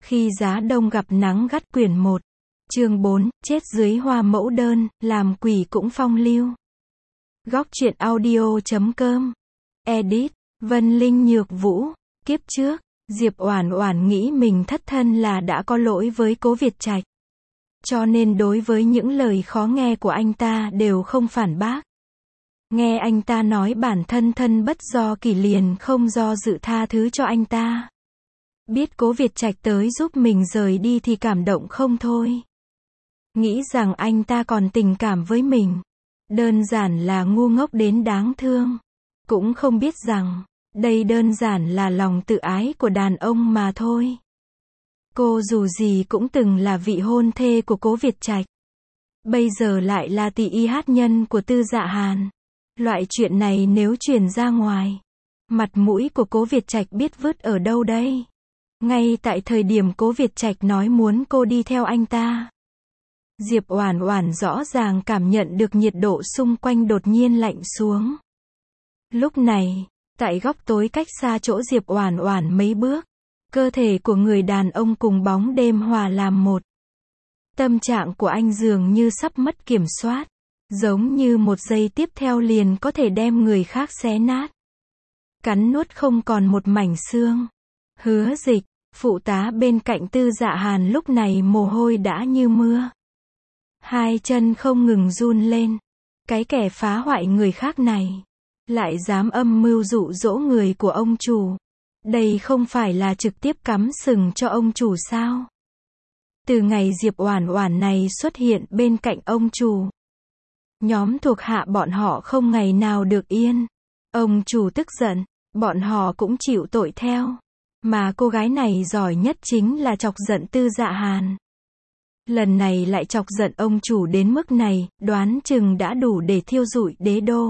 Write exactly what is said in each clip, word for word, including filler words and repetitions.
Khi giá đông gặp nắng gắt quyển một. Chương bốn, chết dưới hoa mẫu đơn, làm quỷ cũng phong lưu. Góc truyện audio chấm com. Edit, Vân Linh Nhược Vũ. Kiếp trước, Diệp Oản Oản nghĩ mình thất thân là đã có lỗi với Cố Việt Trạch. Cho nên đối với những lời khó nghe của anh ta đều không phản bác. Nghe anh ta nói bản thân thân bất do kỷ liền không do dự tha thứ cho anh ta. Biết Cố Việt Trạch tới giúp mình rời đi thì cảm động không thôi. Nghĩ rằng anh ta còn tình cảm với mình. Đơn giản là ngu ngốc đến đáng thương. Cũng không biết rằng, đây đơn giản là lòng tự ái của đàn ông mà thôi. Cô dù gì cũng từng là vị hôn thê của Cố Việt Trạch. Bây giờ lại là tỷ y hát nhân của Tư Dạ Hàn. Loại chuyện này nếu truyền ra ngoài, mặt mũi của Cố Việt Trạch biết vứt ở đâu đây? Ngay tại thời điểm Cố Việt Trạch nói muốn cô đi theo anh ta, Diệp Oản Oản rõ ràng cảm nhận được nhiệt độ xung quanh đột nhiên lạnh xuống. Lúc này, tại góc tối cách xa chỗ Diệp Oản Oản mấy bước, cơ thể của người đàn ông cùng bóng đêm hòa làm một. Tâm trạng của anh dường như sắp mất kiểm soát, giống như một giây tiếp theo liền có thể đem người khác xé nát, cắn nuốt không còn một mảnh xương. Hứa Dịch, phụ tá bên cạnh Tư Dạ Hàn lúc này mồ hôi đã như mưa. Hai chân không ngừng run lên. Cái kẻ phá hoại người khác này, lại dám âm mưu dụ dỗ người của ông chủ. Đây không phải là trực tiếp cắm sừng cho ông chủ sao? Từ ngày Diệp Oản Oản này xuất hiện bên cạnh ông chủ, nhóm thuộc hạ bọn họ không ngày nào được yên. Ông chủ tức giận, bọn họ cũng chịu tội theo. Mà cô gái này giỏi nhất chính là chọc giận Tư Dạ Hàn. Lần này lại chọc giận ông chủ đến mức này, đoán chừng đã đủ để thiêu rụi đế đô.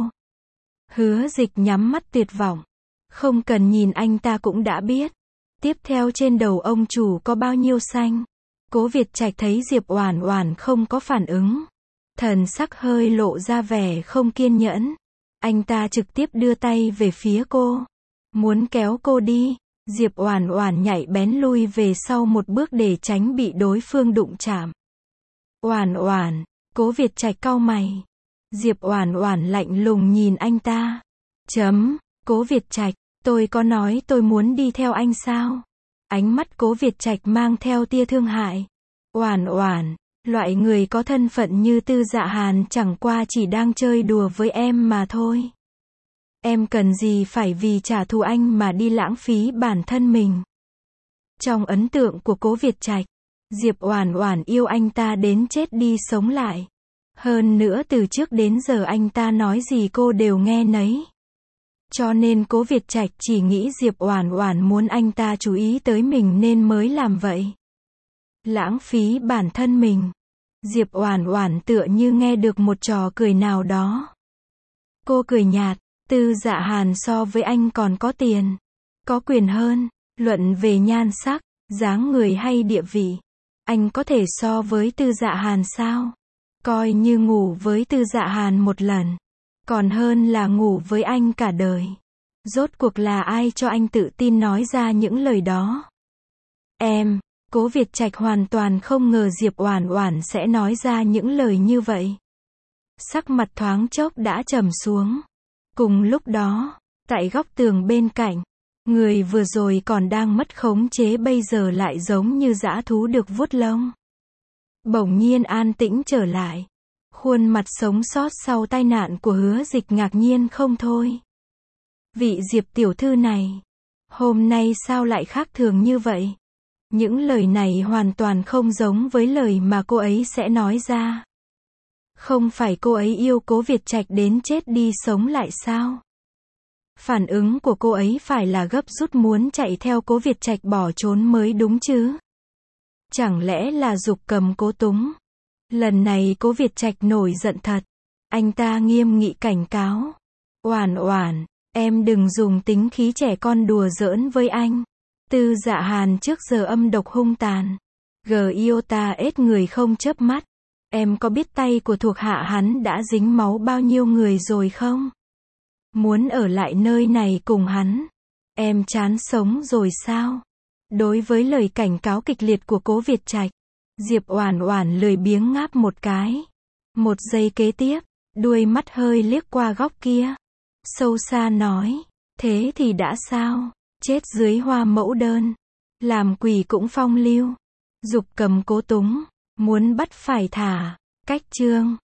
Hứa Dịch nhắm mắt tuyệt vọng. Không cần nhìn anh ta cũng đã biết. Tiếp theo trên đầu ông chủ có bao nhiêu xanh. Cố Việt Trạch thấy Diệp Oản Oản không có phản ứng, thần sắc hơi lộ ra vẻ không kiên nhẫn. Anh ta trực tiếp đưa tay về phía cô, muốn kéo cô đi. Diệp Oản Oản nhảy bén lui về sau một bước để tránh bị đối phương đụng chạm. Oản Oản, Cố Việt Trạch cau mày. Diệp Oản Oản lạnh lùng nhìn anh ta. Chấm, Cố Việt Trạch, tôi có nói tôi muốn đi theo anh sao? Ánh mắt Cố Việt Trạch mang theo tia thương hại. Oản Oản, loại người có thân phận như Tư Dạ Hàn chẳng qua chỉ đang chơi đùa với em mà thôi. Em cần gì phải vì trả thù anh mà đi lãng phí bản thân mình. Trong ấn tượng của Cố Việt Trạch, Diệp Oản Oản yêu anh ta đến chết đi sống lại. Hơn nữa từ trước đến giờ anh ta nói gì cô đều nghe nấy. Cho nên Cố Việt Trạch chỉ nghĩ Diệp Oản Oản muốn anh ta chú ý tới mình nên mới làm vậy. Lãng phí bản thân mình. Diệp Oản Oản tựa như nghe được một trò cười nào đó. Cô cười nhạt. Tư Dạ Hàn so với anh còn có tiền, có quyền hơn. Luận về nhan sắc, dáng người hay địa vị, anh có thể so với Tư Dạ Hàn sao? Coi như ngủ với Tư Dạ Hàn một lần, còn hơn là ngủ với anh cả đời. Rốt cuộc là ai cho anh tự tin nói ra những lời đó? Em, Cố Việt Trạch hoàn toàn không ngờ Diệp Oản Oản sẽ nói ra những lời như vậy. Sắc mặt thoáng chốc đã trầm xuống. Cùng lúc đó, tại góc tường bên cạnh, người vừa rồi còn đang mất khống chế bây giờ lại giống như dã thú được vuốt lông. Bỗng nhiên an tĩnh trở lại. Khuôn mặt sống sót sau tai nạn của Hứa Dịch ngạc nhiên không thôi. Vị Diệp tiểu thư này, hôm nay sao lại khác thường như vậy? Những lời này hoàn toàn không giống với lời mà cô ấy sẽ nói ra. Không phải cô ấy yêu Cố Việt Trạch đến chết đi sống lại sao? Phản ứng của cô ấy phải là gấp rút muốn chạy theo Cố Việt Trạch bỏ trốn mới đúng chứ? Chẳng lẽ là giục cầm cố túng? Lần này Cố Việt Trạch nổi giận thật. Anh ta nghiêm nghị cảnh cáo. Oản Oản, em đừng dùng tính khí trẻ con đùa giỡn với anh. Tư Dạ Hàn trước giờ âm độc hung tàn. Giota ết người không chớp mắt. Em có biết tay của thuộc hạ hắn đã dính máu bao nhiêu người rồi không? Muốn ở lại nơi này cùng hắn, em chán sống rồi sao? Đối với lời cảnh cáo kịch liệt của Cố Việt Trạch, Diệp Oản Oản lười biếng ngáp một cái. Một giây kế tiếp, đuôi mắt hơi liếc qua góc kia. Sâu xa nói, thế thì đã sao? Chết dưới hoa mẫu đơn. Làm quỷ cũng phong lưu. Dục cầm cố túng. Muốn bắt phải thả. Cách chương.